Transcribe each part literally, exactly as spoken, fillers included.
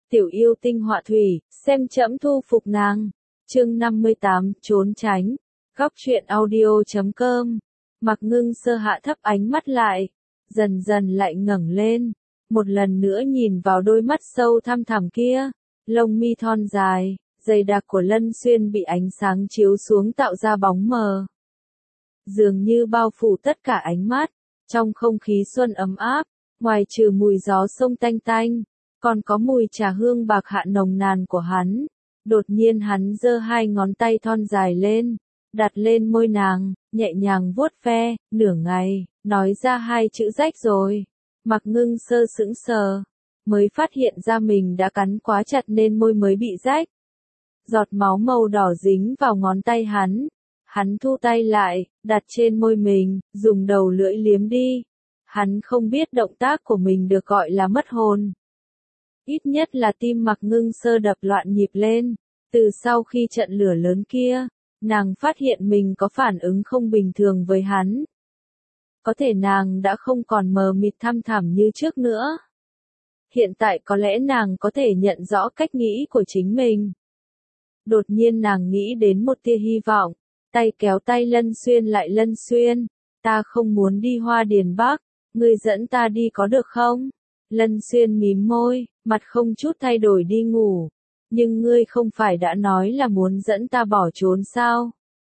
tiểu yêu tinh họa thủy, xem trẫm thu phục nàng. Chương năm mươi tám, trốn tránh. Góc truyện audio chấm com. Mặc Ngưng Sơ hạ thấp ánh mắt lại, dần dần lại ngẩng lên, một lần nữa nhìn vào đôi mắt sâu thăm thẳm kia, lông mi thon dài, dày đặc của Lân Xuyên bị ánh sáng chiếu xuống tạo ra bóng mờ, dường như bao phủ tất cả ánh mắt. Trong không khí xuân ấm áp, ngoài trừ mùi gió sông tanh tanh, còn có mùi trà hương bạc hạ nồng nàn của hắn. Đột nhiên hắn giơ hai ngón tay thon dài lên, đặt lên môi nàng, nhẹ nhàng vuốt ve, nửa ngày, nói ra hai chữ rách rồi. Mặc Ngưng Sơ sững sờ, mới phát hiện ra mình đã cắn quá chặt nên môi mới bị rách. Giọt máu màu đỏ dính vào ngón tay hắn. Hắn thu tay lại, đặt trên môi mình, dùng đầu lưỡi liếm đi. Hắn không biết động tác của mình được gọi là mất hồn. Ít nhất là tim Mặc Ngưng Sơ đập loạn nhịp lên. Từ sau khi trận lửa lớn kia, nàng phát hiện mình có phản ứng không bình thường với hắn. Có thể nàng đã không còn mờ mịt thăm thẳm như trước nữa. Hiện tại có lẽ nàng có thể nhận rõ cách nghĩ của chính mình. Đột nhiên nàng nghĩ đến một tia hy vọng, tay kéo tay Lân Xuyên lại. Lân Xuyên, ta không muốn đi Hoa Điền Bắc, ngươi dẫn ta đi có được không? Lân Xuyên mím môi, mặt không chút thay đổi đi ngủ. Nhưng ngươi không phải đã nói là muốn dẫn ta bỏ trốn sao?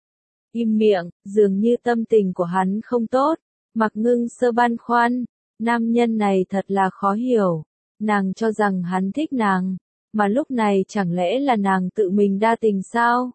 Im miệng, dường như tâm tình của hắn không tốt. Mặc Ngưng Sơ băn khoăn, nam nhân này thật là khó hiểu. Nàng cho rằng hắn thích nàng, mà lúc này chẳng lẽ là nàng tự mình đa tình sao?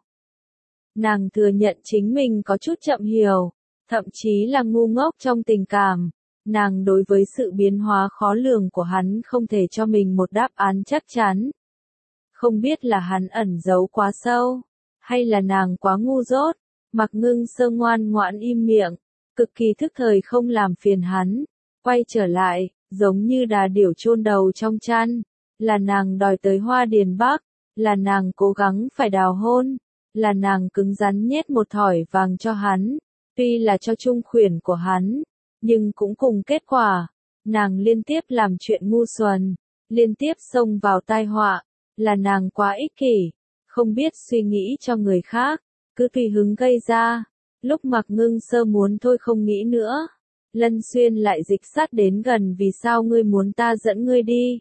Nàng thừa nhận chính mình có chút chậm hiểu, thậm chí là ngu ngốc trong tình cảm. Nàng đối với sự biến hóa khó lường của hắn không thể cho mình một đáp án chắc chắn. Không biết là hắn ẩn giấu quá sâu, hay là nàng quá ngu dốt. Mặc Ngưng Sơ ngoan ngoãn im miệng, cực kỳ thức thời không làm phiền hắn. Quay trở lại, giống như đà điểu chôn đầu trong chăn. Là nàng đòi tới Hoa Điền Bắc, là nàng cố gắng phải đào hôn, là nàng cứng rắn nhét một thỏi vàng cho hắn, tuy là cho trung khuyển của hắn, nhưng cũng cùng kết quả. Nàng liên tiếp làm chuyện ngu xuẩn, liên tiếp xông vào tai họa. Là nàng quá ích kỷ, không biết suy nghĩ cho người khác, cứ tùy hứng gây ra. Lúc Mặc Ngưng Sơ muốn thôi không nghĩ nữa, Lân Xuyên lại dịch sát đến gần. Vì sao ngươi muốn ta dẫn ngươi đi?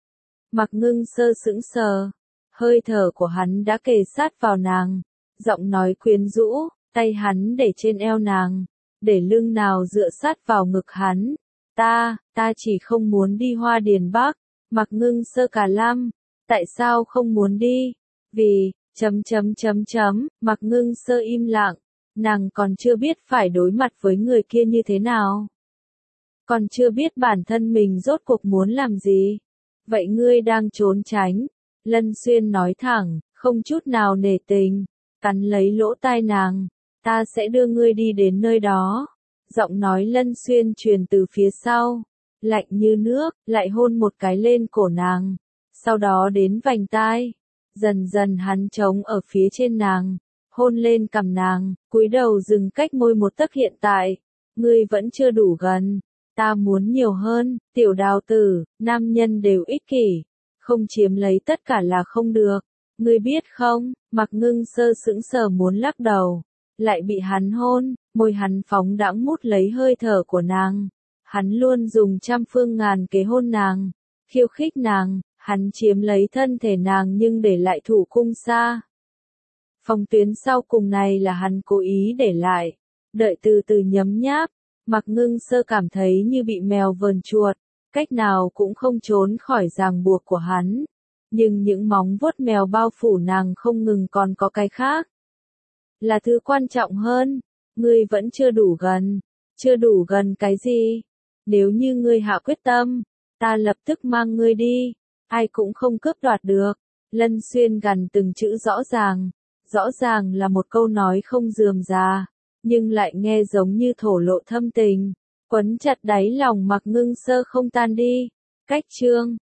Mặc Ngưng Sơ sững sờ, hơi thở của hắn đã kề sát vào nàng, giọng nói quyến rũ, tay hắn để trên eo nàng, để lưng nào dựa sát vào ngực hắn. Ta, ta chỉ không muốn đi Hoa Điền Bắc. Mặc Ngưng Sơ cả lăm. Tại sao không muốn đi? Vì, chấm chấm chấm chấm, Mặc Ngưng Sơ im lặng, nàng còn chưa biết phải đối mặt với người kia như thế nào. Còn chưa biết bản thân mình rốt cuộc muốn làm gì. Vậy ngươi đang trốn tránh. Lân Xuyên nói thẳng, không chút nào nể tình, cắn lấy lỗ tai nàng. Ta sẽ đưa ngươi đi đến nơi đó. Giọng nói Lân Xuyên truyền từ phía sau, lạnh như nước, lại hôn một cái lên cổ nàng. Sau đó đến vành tai, dần dần hắn trống ở phía trên nàng, hôn lên cằm nàng, cúi đầu dừng cách môi một tấc. Hiện tại, ngươi vẫn chưa đủ gần, ta muốn nhiều hơn. Tiểu đào tử, nam nhân đều ích kỷ, không chiếm lấy tất cả là không được, ngươi biết không? Mặc Ngưng Sơ sững sờ muốn lắc đầu, lại bị hắn hôn, môi hắn phóng đãng mút lấy hơi thở của nàng. Hắn luôn dùng trăm phương ngàn kế hôn nàng, khiêu khích nàng. Hắn chiếm lấy thân thể nàng nhưng để lại thủ cung xa. Phòng tuyến sau cùng này là hắn cố ý để lại, đợi từ từ nhấm nháp. Mặc Ngưng Sơ cảm thấy như bị mèo vờn chuột, cách nào cũng không trốn khỏi ràng buộc của hắn. Nhưng những móng vuốt mèo bao phủ nàng không ngừng còn có cái khác. Là thứ quan trọng hơn, ngươi vẫn chưa đủ gần. Chưa đủ gần cái gì? Nếu như ngươi hạ quyết tâm, ta lập tức mang ngươi đi. Ai cũng không cướp đoạt được. Lân Xuyên gằn từng chữ rõ ràng. Rõ ràng là một câu nói không rườm rà, nhưng lại nghe giống như thổ lộ thâm tình, quấn chặt đáy lòng Mặc Ngưng Sơ không tan đi. Cách chương